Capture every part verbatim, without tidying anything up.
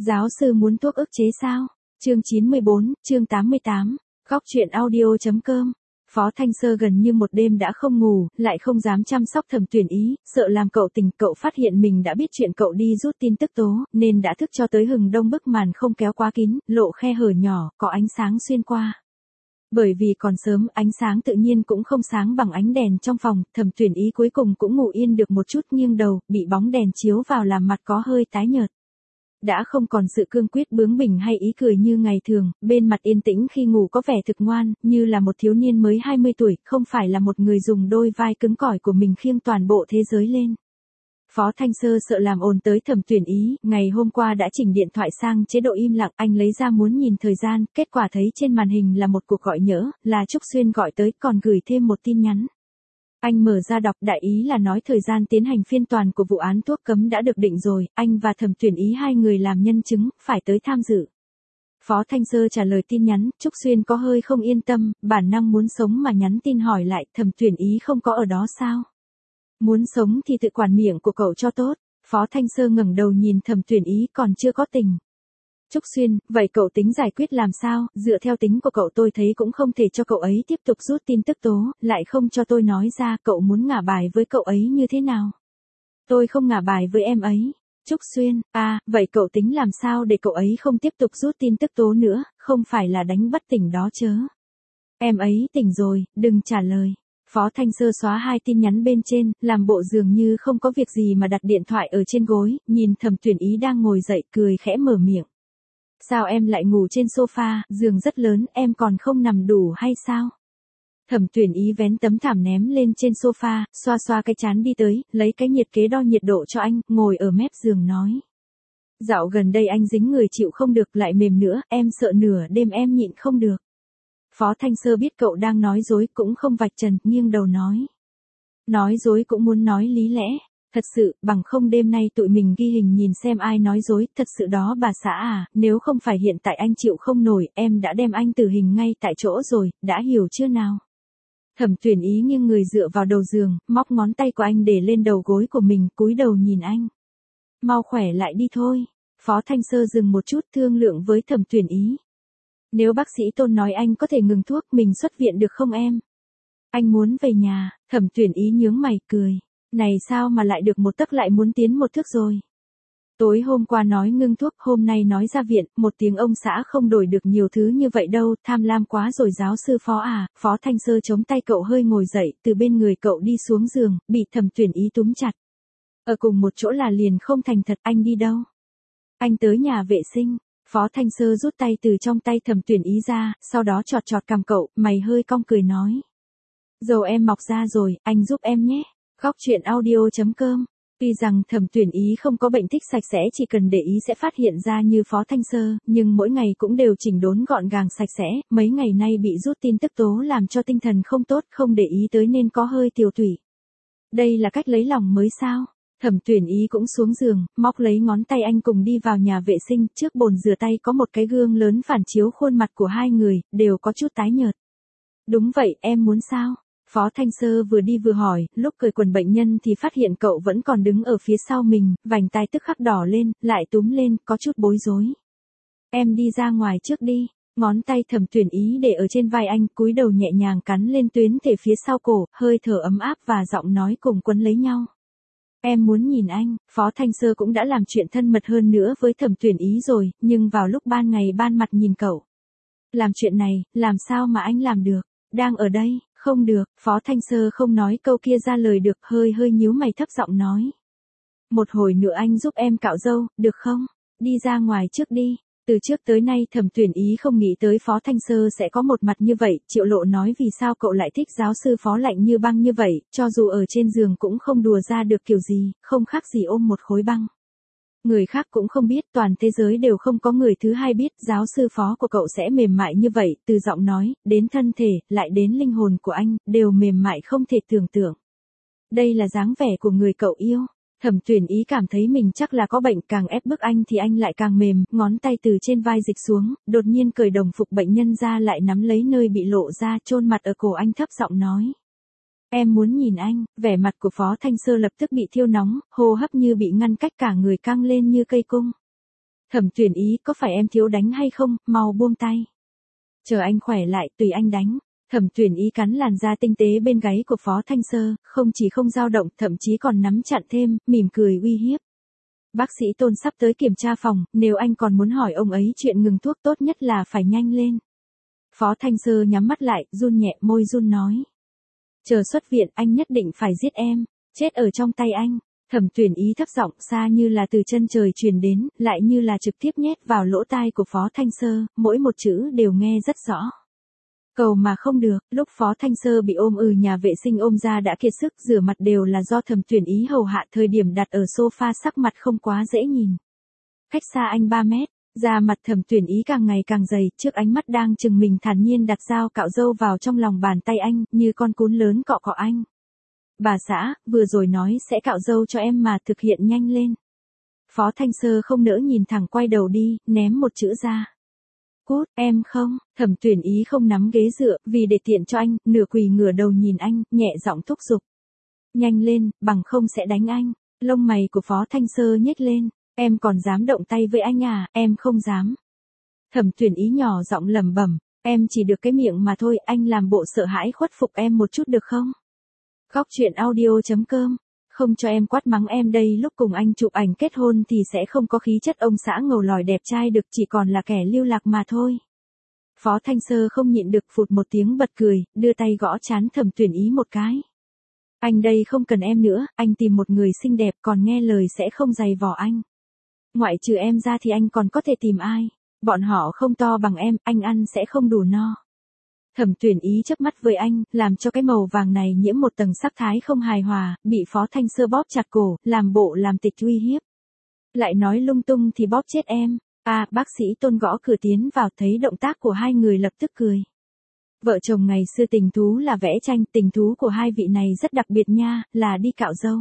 Giáo sư muốn thuốc ức chế sao? Chương chín mươi bốn, chương tám mươi tám, góc truyện audio.com. Phó Thanh Sơ gần như một đêm đã không ngủ, lại không dám chăm sóc Thẩm Tuyển Ý, sợ làm cậu tỉnh, cậu phát hiện mình đã biết chuyện cậu đi rút tin tức tố, nên đã thức cho tới hừng đông, bức màn không kéo quá kín, lộ khe hở nhỏ, có ánh sáng xuyên qua. Bởi vì còn sớm, ánh sáng tự nhiên cũng không sáng bằng ánh đèn trong phòng, Thẩm Tuyển Ý cuối cùng cũng ngủ yên được một chút, nghiêng đầu, bị bóng đèn chiếu vào làm mặt có hơi tái nhợt. Đã không còn sự cương quyết bướng bỉnh hay ý cười như ngày thường, bên mặt yên tĩnh khi ngủ có vẻ thực ngoan, như là một thiếu niên mới hai mươi tuổi, không phải là một người dùng đôi vai cứng cỏi của mình khiêng toàn bộ thế giới lên. Phó Thanh Sơ sợ làm ồn tới Thẩm Tuyển Ý, ngày hôm qua đã chỉnh điện thoại sang chế độ im lặng, anh lấy ra muốn nhìn thời gian, kết quả thấy trên màn hình là một cuộc gọi nhỡ, là Trúc Xuyên gọi tới, còn gửi thêm một tin nhắn. Anh mở ra đọc, đại ý là nói thời gian tiến hành phiên toàn của vụ án thuốc cấm đã được định rồi, anh và Thẩm Tuyển Ý hai người làm nhân chứng, phải tới tham dự. Phó Thanh Sơ trả lời tin nhắn, Trúc Xuyên có hơi không yên tâm, bản năng muốn sống mà nhắn tin hỏi lại, Thẩm Tuyển Ý không có ở đó sao? Muốn sống thì tự quản miệng của cậu cho tốt. Phó Thanh Sơ ngẩng đầu nhìn Thẩm Tuyển Ý, còn chưa có tình. Trúc Xuyên, vậy cậu tính giải quyết làm sao? Dựa theo tính của cậu tôi thấy cũng không thể cho cậu ấy tiếp tục rút tin tức tố, lại không cho tôi nói ra, cậu muốn ngả bài với cậu ấy như thế nào? Tôi không ngả bài với em ấy. Trúc Xuyên, à, vậy cậu tính làm sao để cậu ấy không tiếp tục rút tin tức tố nữa, không phải là đánh bất tỉnh đó chớ. Em ấy tỉnh rồi, đừng trả lời. Phó Thanh Sơ xóa hai tin nhắn bên trên, làm bộ dường như không có việc gì mà đặt điện thoại ở trên gối, nhìn Thẩm Tuyển Ý đang ngồi dậy, cười khẽ mở miệng. Sao em lại ngủ trên sofa, giường rất lớn, em còn không nằm đủ hay sao? Thẩm Tuyển Ý vén tấm thảm ném lên trên sofa, xoa xoa cái trán đi tới, lấy cái nhiệt kế đo nhiệt độ cho anh, ngồi ở mép giường nói. Dạo gần đây anh dính người chịu không được, lại mềm nữa, em sợ nửa đêm em nhịn không được. Phó Thanh Sơ biết cậu đang nói dối, cũng không vạch trần, nghiêng đầu nói. Nói dối cũng muốn nói lý lẽ. Thật sự, bằng không đêm nay tụi mình ghi hình nhìn xem ai nói dối, thật sự đó bà xã à, nếu không phải hiện tại anh chịu không nổi, em đã đem anh tử hình ngay tại chỗ rồi, đã hiểu chưa nào? Thẩm Tuyển Ý nghiêng người dựa vào đầu giường, móc ngón tay của anh để lên đầu gối của mình, cúi đầu nhìn anh. Mau khỏe lại đi thôi. Phó Thanh Sơ dừng một chút, thương lượng với Thẩm Tuyển Ý. Nếu bác sĩ Tôn nói anh có thể ngừng thuốc, mình xuất viện được không em? Anh muốn về nhà. Thẩm Tuyển Ý nhướng mày, cười. Này sao mà lại được một tấc lại muốn tiến một thước rồi? Tối hôm qua nói ngưng thuốc, hôm nay nói ra viện, một tiếng ông xã không đổi được nhiều thứ như vậy đâu, tham lam quá rồi giáo sư Phó à. Phó Thanh Sơ chống tay cậu hơi ngồi dậy, từ bên người cậu đi xuống giường, bị Thẩm Tuyển Ý túm chặt. Ở cùng một chỗ là liền không thành thật, anh đi đâu? Anh tới nhà vệ sinh. Phó Thanh Sơ rút tay từ trong tay Thẩm Tuyển Ý ra, sau đó chọt chọt cằm cậu, mày hơi cong cười nói. Dầu em mọc ra rồi, anh giúp em nhé. Góc truyện audio.com. Tuy rằng Thẩm Tuyển Ý không có bệnh thích sạch sẽ, chỉ cần để ý sẽ phát hiện ra như Phó Thanh Sơ, nhưng mỗi ngày cũng đều chỉnh đốn gọn gàng sạch sẽ, mấy ngày nay bị rút tin tức tố làm cho tinh thần không tốt, không để ý tới nên có hơi tiều tụy. Đây là cách lấy lòng mới sao? Thẩm Tuyển Ý cũng xuống giường, móc lấy ngón tay anh cùng đi vào nhà vệ sinh, trước bồn rửa tay có một cái gương lớn phản chiếu khuôn mặt của hai người, đều có chút tái nhợt. Đúng vậy, em muốn sao? Phó Thanh Sơ vừa đi vừa hỏi, lúc cởi quần bệnh nhân thì phát hiện cậu vẫn còn đứng ở phía sau mình, vành tai tức khắc đỏ lên, lại túm lên, có chút bối rối. Em đi ra ngoài trước đi. Ngón tay Thẩm Tuyển Ý để ở trên vai anh, cúi đầu nhẹ nhàng cắn lên tuyến thể phía sau cổ, hơi thở ấm áp và giọng nói cùng quấn lấy nhau. Em muốn nhìn anh. Phó Thanh Sơ cũng đã làm chuyện thân mật hơn nữa với Thẩm Tuyển Ý rồi, nhưng vào lúc ban ngày ban mặt nhìn cậu. Làm chuyện này, làm sao mà anh làm được? Đang ở đây, không được. Phó Thanh Sơ không nói câu kia ra lời được, hơi hơi nhíu mày thấp giọng nói. Một hồi nữa anh giúp em cạo râu, được không? Đi ra ngoài trước đi. Từ trước tới nay Thẩm Tuyển Ý không nghĩ tới Phó Thanh Sơ sẽ có một mặt như vậy, Triệu Lộ nói vì sao cậu lại thích giáo sư Phó lạnh như băng như vậy, cho dù ở trên giường cũng không đùa ra được kiểu gì, không khác gì ôm một khối băng. Người khác cũng không biết, toàn thế giới đều không có người thứ hai biết, giáo sư Phó của cậu sẽ mềm mại như vậy, từ giọng nói, đến thân thể, lại đến linh hồn của anh, đều mềm mại không thể tưởng tượng. Đây là dáng vẻ của người cậu yêu. Thẩm Tuyển Ý cảm thấy mình chắc là có bệnh, càng ép bức anh thì anh lại càng mềm, ngón tay từ trên vai dịch xuống, đột nhiên cởi đồng phục bệnh nhân ra, lại nắm lấy nơi bị lộ ra, chôn mặt ở cổ anh, thấp giọng nói. Em muốn nhìn anh. Vẻ mặt của Phó Thanh Sơ lập tức bị thiêu nóng, hô hấp như bị ngăn cách, cả người căng lên như cây cung. Thẩm Tuyển Ý, có phải em thiếu đánh hay không, mau buông tay. Chờ anh khỏe lại, tùy anh đánh. Thẩm Tuyển Ý cắn làn da tinh tế bên gáy của Phó Thanh Sơ, không chỉ không dao động, thậm chí còn nắm chặt thêm, mỉm cười uy hiếp. Bác sĩ Tôn sắp tới kiểm tra phòng, nếu anh còn muốn hỏi ông ấy chuyện ngừng thuốc tốt nhất là phải nhanh lên. Phó Thanh Sơ nhắm mắt lại, run nhẹ môi run nói. Chờ xuất viện, anh nhất định phải giết em, chết ở trong tay anh. Thẩm Tuyển Ý thấp giọng, xa như là từ chân trời truyền đến, lại như là trực tiếp nhét vào lỗ tai của Phó Thanh Sơ, mỗi một chữ đều nghe rất rõ. Cầu mà không được, lúc Phó Thanh Sơ bị ôm ừ nhà vệ sinh ôm ra đã kiệt sức, rửa mặt đều là do Thẩm Tuyển Ý hầu hạ, thời điểm đặt ở sofa sắc mặt không quá dễ nhìn. Cách xa anh ba mét, da mặt Thẩm Tuyển Ý càng ngày càng dày, trước ánh mắt đang chừng mình thản nhiên đặt dao cạo râu vào trong lòng bàn tay anh, như con cún lớn cọ cọ anh. Bà xã, vừa rồi nói sẽ cạo râu cho em mà, thực hiện nhanh lên. Phó Thanh Sơ không nỡ nhìn thẳng, quay đầu đi, ném một chữ ra. Cút, em không. Thẩm Tuyển Ý không nắm ghế dựa, vì để tiện cho anh, nửa quỳ ngửa đầu nhìn anh, nhẹ giọng thúc giục. Nhanh lên, bằng không sẽ đánh anh. Lông mày của Phó Thanh Sơ nhếch lên. Em còn dám động tay với anh à, em không dám. Thẩm Tuyển Ý nhỏ giọng lẩm bẩm, em chỉ được cái miệng mà thôi, anh làm bộ sợ hãi khuất phục em một chút được không? Góc truyện audio chấm com, không cho em quát mắng em đây, lúc cùng anh chụp ảnh kết hôn thì sẽ không có khí chất ông xã ngầu lòi đẹp trai được, chỉ còn là kẻ lưu lạc mà thôi. Phó Thanh Sơ không nhịn được phụt một tiếng bật cười, đưa tay gõ trán Thẩm Tuyển Ý một cái. Anh đây không cần em nữa, anh tìm một người xinh đẹp còn nghe lời sẽ không giày vò anh. Ngoại trừ em ra thì anh còn có thể tìm ai, bọn họ không to bằng em, anh ăn sẽ không đủ no. Thẩm Tuyển Ý chớp mắt với anh, làm cho cái màu vàng này nhiễm một tầng sắc thái không hài hòa, bị Phó Thanh Sơ bóp chặt cổ, làm bộ làm tịch uy hiếp. Lại nói lung tung thì bóp chết em. À, bác sĩ Tôn gõ cửa tiến vào, thấy động tác của hai người lập tức cười. Vợ chồng ngày xưa tình thú là vẽ tranh, tình thú của hai vị này rất đặc biệt nha, là đi cạo râu.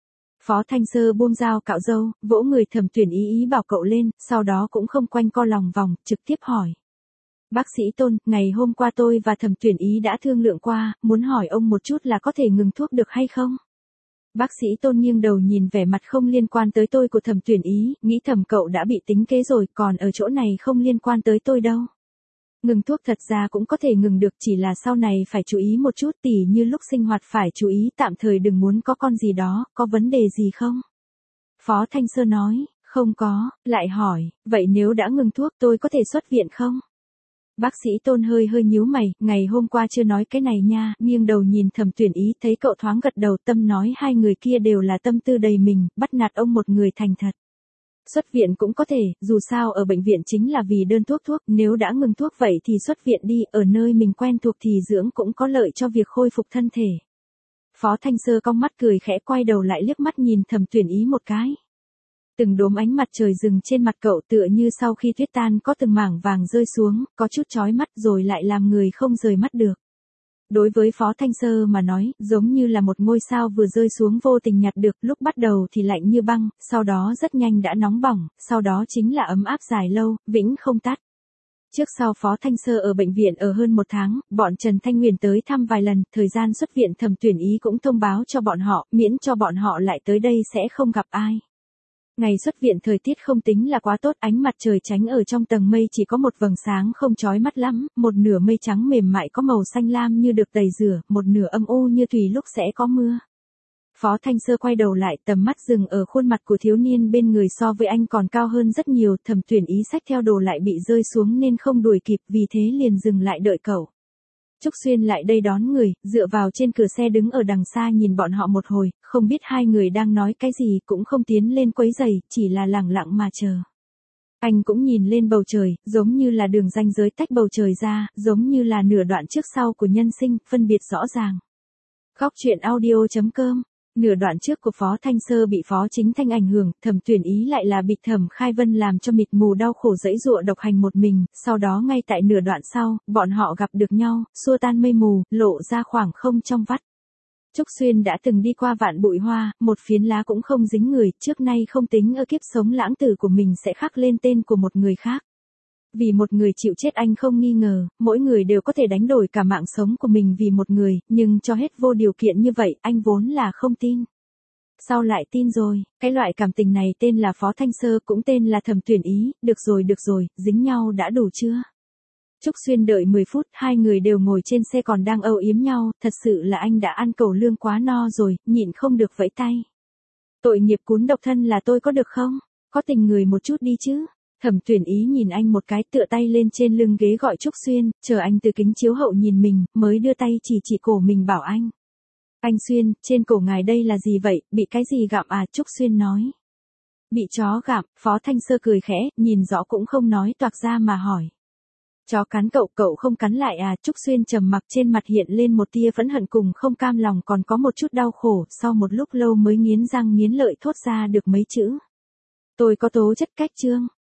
Phó Thanh Sơ buông dao cạo râu, vỗ người Thẩm Tuyển Ý ý bảo cậu lên, sau đó cũng không quanh co lòng vòng, trực tiếp hỏi. Bác sĩ Tôn, ngày hôm qua tôi và Thẩm Tuyển Ý đã thương lượng qua, muốn hỏi ông một chút là có thể ngừng thuốc được hay không? Bác sĩ Tôn nghiêng đầu nhìn vẻ mặt không liên quan tới tôi của Thẩm Tuyển Ý, nghĩ thầm cậu đã bị tính kế rồi, còn ở chỗ này không liên quan tới tôi đâu. Ngừng thuốc thật ra cũng có thể ngừng được, chỉ là sau này phải chú ý một chút, tỉ như lúc sinh hoạt phải chú ý tạm thời đừng muốn có con gì đó, có vấn đề gì không? Phó Thanh Sơ nói, không có, lại hỏi, vậy nếu đã ngừng thuốc tôi có thể xuất viện không? Bác sĩ Tôn hơi hơi nhíu mày, ngày hôm qua chưa nói cái này nha, nghiêng đầu nhìn Thẩm Tuyển Ý, thấy cậu thoáng gật đầu, tâm nói hai người kia đều là tâm tư đầy mình, bắt nạt ông một người thành thật. Xuất viện cũng có thể, dù sao ở bệnh viện chính là vì đơn thuốc thuốc, nếu đã ngừng thuốc vậy thì xuất viện đi, ở nơi mình quen thuộc thì dưỡng cũng có lợi cho việc khôi phục thân thể. Phó Thanh Sơ cong mắt cười khẽ, quay đầu lại liếc mắt nhìn Thẩm Tuyển Ý một cái. Từng đốm ánh mặt trời rừng trên mặt cậu tựa như sau khi tuyết tan có từng mảng vàng rơi xuống, có chút chói mắt rồi lại làm người không rời mắt được. Đối với Phó Thanh Sơ mà nói, giống như là một ngôi sao vừa rơi xuống vô tình nhặt được, lúc bắt đầu thì lạnh như băng, sau đó rất nhanh đã nóng bỏng, sau đó chính là ấm áp dài lâu, vĩnh không tắt. Trước sau Phó Thanh Sơ ở bệnh viện ở hơn một tháng, bọn Trần Thanh Nguyền tới thăm vài lần, thời gian xuất viện Thẩm Tuyển Ý cũng thông báo cho bọn họ, miễn cho bọn họ lại tới đây sẽ không gặp ai. Ngày xuất viện thời tiết không tính là quá tốt, ánh mặt trời tránh ở trong tầng mây chỉ có một vầng sáng không chói mắt lắm, một nửa mây trắng mềm mại có màu xanh lam như được tẩy rửa, một nửa âm u như tùy lúc sẽ có mưa. Phó Thanh Sơ quay đầu lại, tầm mắt dừng ở khuôn mặt của thiếu niên bên người, so với anh còn cao hơn rất nhiều, Thẩm Tuyển Ý xách theo đồ lại bị rơi xuống nên không đuổi kịp, vì thế liền dừng lại đợi cậu. Trúc Xuyên lại đây đón người, dựa vào trên cửa xe đứng ở đằng xa nhìn bọn họ một hồi, không biết hai người đang nói cái gì, cũng không tiến lên quấy rầy, chỉ là lẳng lặng mà chờ. Anh cũng nhìn lên bầu trời, giống như là đường ranh giới tách bầu trời ra, giống như là nửa đoạn trước sau của nhân sinh, phân biệt rõ ràng. Góc truyện audio chấm com. Nửa đoạn trước của Phó Thanh Sơ bị Phó Chính Thanh ảnh hưởng, Thẩm Tuyển Ý lại là bị Thẩm Khai Vân làm cho mịt mù đau khổ dẫy dụa độc hành một mình, sau đó ngay tại nửa đoạn sau, bọn họ gặp được nhau, xua tan mây mù, lộ ra khoảng không trong vắt. Trúc Xuyên đã từng đi qua vạn bụi hoa, một phiến lá cũng không dính người, trước nay không tính ở kiếp sống lãng tử của mình sẽ khắc lên tên của một người khác. Vì một người chịu chết anh không nghi ngờ, mỗi người đều có thể đánh đổi cả mạng sống của mình vì một người, nhưng cho hết vô điều kiện như vậy, anh vốn là không tin. Sau lại tin rồi, cái loại cảm tình này tên là Phó Thanh Sơ cũng tên là Thẩm Tuyển Ý, được rồi được rồi, dính nhau đã đủ chưa? Trúc Xuyên đợi mười phút, hai người đều ngồi trên xe còn đang âu yếm nhau, thật sự là anh đã ăn cẩu lương quá no rồi, nhịn không được vẫy tay. Tội nghiệp cún độc thân là tôi có được không? Có tình người một chút đi chứ. Thẩm Tuyển Ý nhìn anh một cái tựa tay lên trên lưng ghế gọi Trúc Xuyên, chờ anh từ kính chiếu hậu nhìn mình, mới đưa tay chỉ chỉ cổ mình bảo anh. Anh Xuyên, trên cổ ngài đây là gì vậy, bị cái gì gặm à? Trúc Xuyên nói. Bị chó gặm, Phó Thanh Sơ cười khẽ, nhìn rõ cũng không nói toạc ra mà hỏi. Chó cắn cậu, cậu không cắn lại à? Trúc Xuyên trầm mặc, trên mặt hiện lên một tia phẫn hận cùng không cam lòng, còn có một chút đau khổ, sau một lúc lâu mới nghiến răng nghiến lợi thốt ra được mấy chữ. Tôi có tố chất cách trương.